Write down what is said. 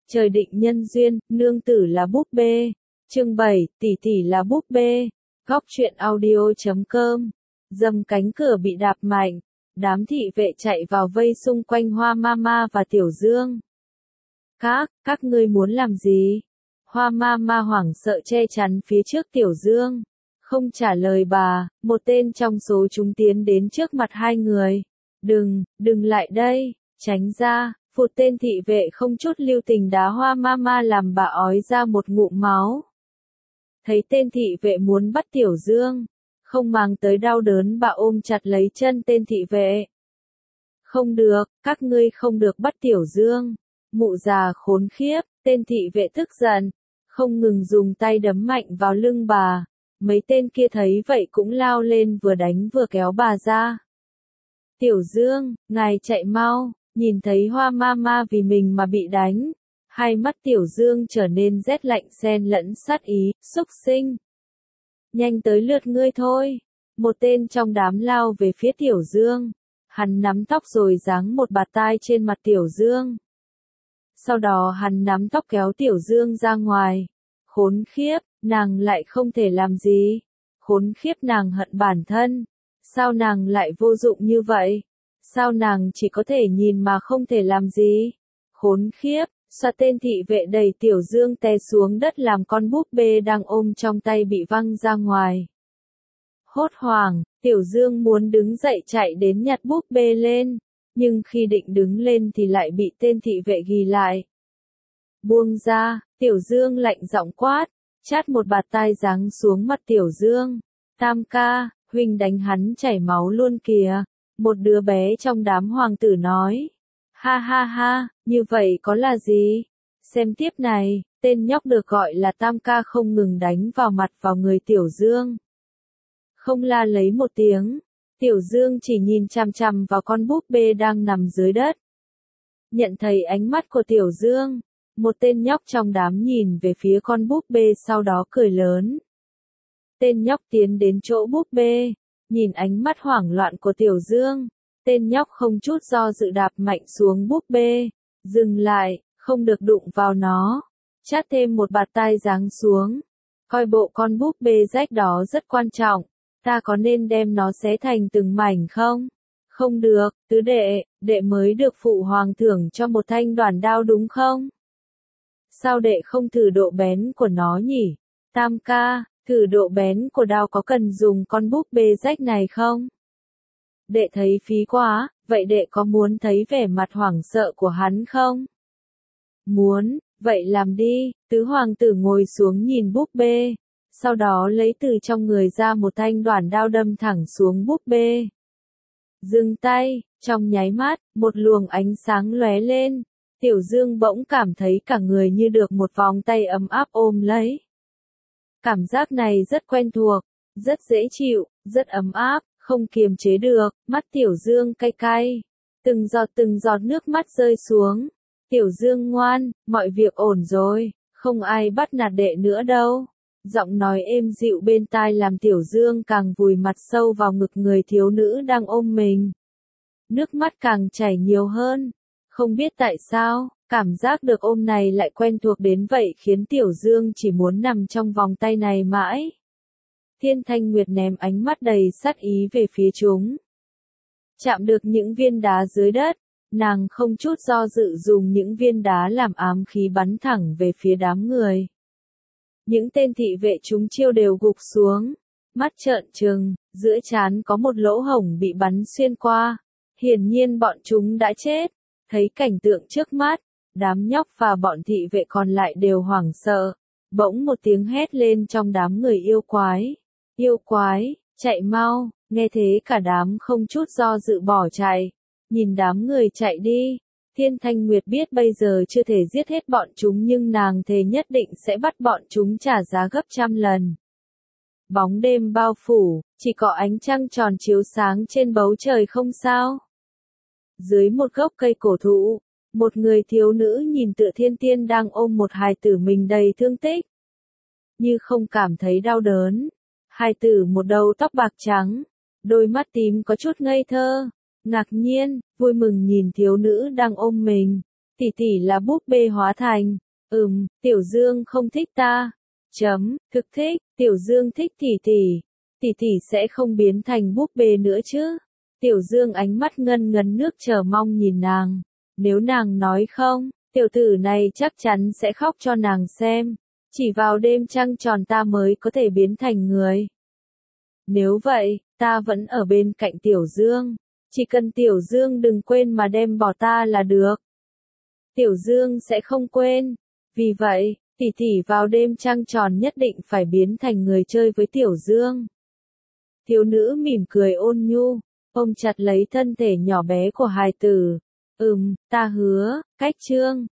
Trời định nhân duyên, nương tử là búp bê. Chương 7, tỷ tỷ là búp bê. Góc truyện audio.com. Dầm cánh cửa bị đạp mạnh. Đám thị vệ chạy vào vây xung quanh Hoa Mama và Tiểu Dương. Các ngươi muốn làm gì? Hoa Mama hoảng sợ che chắn phía trước Tiểu Dương. Không trả lời bà, một tên trong số chúng tiến đến trước mặt hai người. Đừng lại đây, tránh ra. Một tên thị vệ không chút lưu tình đá Hoa Mama làm bà ói ra một ngụm máu. Thấy tên thị vệ muốn bắt Tiểu Dương, không màng tới đau đớn bà ôm chặt lấy chân tên thị vệ. Không được, các ngươi không được bắt Tiểu Dương. Mụ già khốn khiếp, tên thị vệ tức giận, không ngừng dùng tay đấm mạnh vào lưng bà. Mấy tên kia thấy vậy cũng lao lên vừa đánh vừa kéo bà ra. Tiểu Dương, ngài chạy mau. Nhìn thấy Hoa Mama vì mình mà bị đánh, hai mắt Tiểu Dương trở nên rét lạnh xen lẫn sát ý, xúc sinh. Nhanh tới lượt ngươi thôi. Một tên trong đám lao về phía Tiểu Dương. Hắn nắm tóc rồi giáng một bạt tai trên mặt Tiểu Dương. Sau đó hắn nắm tóc kéo Tiểu Dương ra ngoài. Khốn khiếp, nàng lại không thể làm gì. Khốn khiếp, nàng hận bản thân. Sao nàng lại vô dụng như vậy? Sao nàng chỉ có thể nhìn mà không thể làm gì? Khốn khiếp, xoa tên thị vệ đẩy Tiểu Dương té xuống đất làm con búp bê đang ôm trong tay bị văng ra ngoài. Hốt hoảng, Tiểu Dương muốn đứng dậy chạy đến nhặt búp bê lên, nhưng khi định đứng lên thì lại bị tên thị vệ ghì lại. Buông ra, Tiểu Dương lạnh giọng quát, chát một bạt tai giáng xuống mặt Tiểu Dương. Tam ca, huynh đánh hắn chảy máu luôn kìa. Một đứa bé trong đám hoàng tử nói. Ha ha ha, như vậy có là gì? Xem tiếp này, tên nhóc được gọi là Tam ca không ngừng đánh vào mặt vào người Tiểu Dương. Không la lấy một tiếng, Tiểu Dương chỉ nhìn chằm chằm vào con búp bê đang nằm dưới đất. Nhận thấy ánh mắt của Tiểu Dương, một tên nhóc trong đám nhìn về phía con búp bê sau đó cười lớn. Tên nhóc tiến đến chỗ búp bê. Nhìn ánh mắt hoảng loạn của Tiểu Dương, tên nhóc không chút do dự đạp mạnh xuống búp bê. Dừng lại, không được đụng vào nó. Chát thêm một bạt tai giáng xuống. Coi bộ con búp bê rách đó rất quan trọng. Ta có nên đem nó xé thành từng mảnh không? Không được, tứ đệ mới được phụ hoàng thưởng cho một thanh đoản đao đúng không? Sao đệ không thử độ bén của nó nhỉ? Tam ca. Thử độ bén của đao có cần dùng con búp bê rách này không? Đệ thấy phí quá, vậy đệ có muốn thấy vẻ mặt hoảng sợ của hắn không? Muốn, vậy làm đi. Tứ hoàng tử ngồi xuống nhìn búp bê, sau đó lấy từ trong người ra một thanh đoản đao đâm thẳng xuống búp bê. Dừng tay, trong nháy mắt, một luồng ánh sáng lóe lên. Tiểu Dương bỗng cảm thấy cả người như được một vòng tay ấm áp ôm lấy. Cảm giác này rất quen thuộc, rất dễ chịu, rất ấm áp, không kiềm chế được, mắt Tiểu Dương cay cay. Từng giọt nước mắt rơi xuống. Tiểu Dương ngoan, mọi việc ổn rồi, không ai bắt nạt đệ nữa đâu. Giọng nói êm dịu bên tai làm Tiểu Dương càng vùi mặt sâu vào ngực người thiếu nữ đang ôm mình. Nước mắt càng chảy nhiều hơn. Không biết tại sao, cảm giác được ôm này lại quen thuộc đến vậy khiến Tiểu Dương chỉ muốn nằm trong vòng tay này mãi. Thiên Thanh Nguyệt ném ánh mắt đầy sát ý về phía chúng. Chạm được những viên đá dưới đất, nàng không chút do dự dùng những viên đá làm ám khí bắn thẳng về phía đám người. Những tên thị vệ chúng chiêu đều gục xuống, mắt trợn trừng, giữa trán có một lỗ hổng bị bắn xuyên qua. Hiển nhiên bọn chúng đã chết. Thấy cảnh tượng trước mắt, đám nhóc và bọn thị vệ còn lại đều hoảng sợ. Bỗng một tiếng hét lên trong đám người yêu quái. Yêu quái, chạy mau, nghe thế cả đám không chút do dự bỏ chạy. Nhìn đám người chạy đi, Thiên Thanh Nguyệt biết bây giờ chưa thể giết hết bọn chúng nhưng nàng thề nhất định sẽ bắt bọn chúng trả giá gấp trăm lần. Bóng đêm bao phủ, chỉ có ánh trăng tròn chiếu sáng trên bầu trời không sao. Dưới một gốc cây cổ thụ, một người thiếu nữ nhìn tựa thiên tiên đang ôm một hài tử mình đầy thương tích. Như không cảm thấy đau đớn. Hài tử một đầu tóc bạc trắng, đôi mắt tím có chút ngây thơ, ngạc nhiên, vui mừng nhìn thiếu nữ đang ôm mình. tỷ tỷ là búp bê hóa thành. Tiểu Dương không thích ta. Thực thích, Tiểu Dương thích tỷ tỷ. Tỷ tỷ sẽ không biến thành búp bê nữa chứ. Tiểu Dương ánh mắt ngân ngấn nước chờ mong nhìn nàng. Nếu nàng nói không, tiểu tử này chắc chắn sẽ khóc cho nàng xem. Chỉ vào đêm trăng tròn ta mới có thể biến thành người. Nếu vậy, ta vẫn ở bên cạnh Tiểu Dương. Chỉ cần Tiểu Dương đừng quên mà đem bỏ ta là được. Tiểu Dương sẽ không quên. Vì vậy, tỷ tỷ vào đêm trăng tròn nhất định phải biến thành người chơi với Tiểu Dương. Thiếu nữ mỉm cười ôn nhu, ôm chặt lấy thân thể nhỏ bé của hài tử. Ta hứa, cách chương.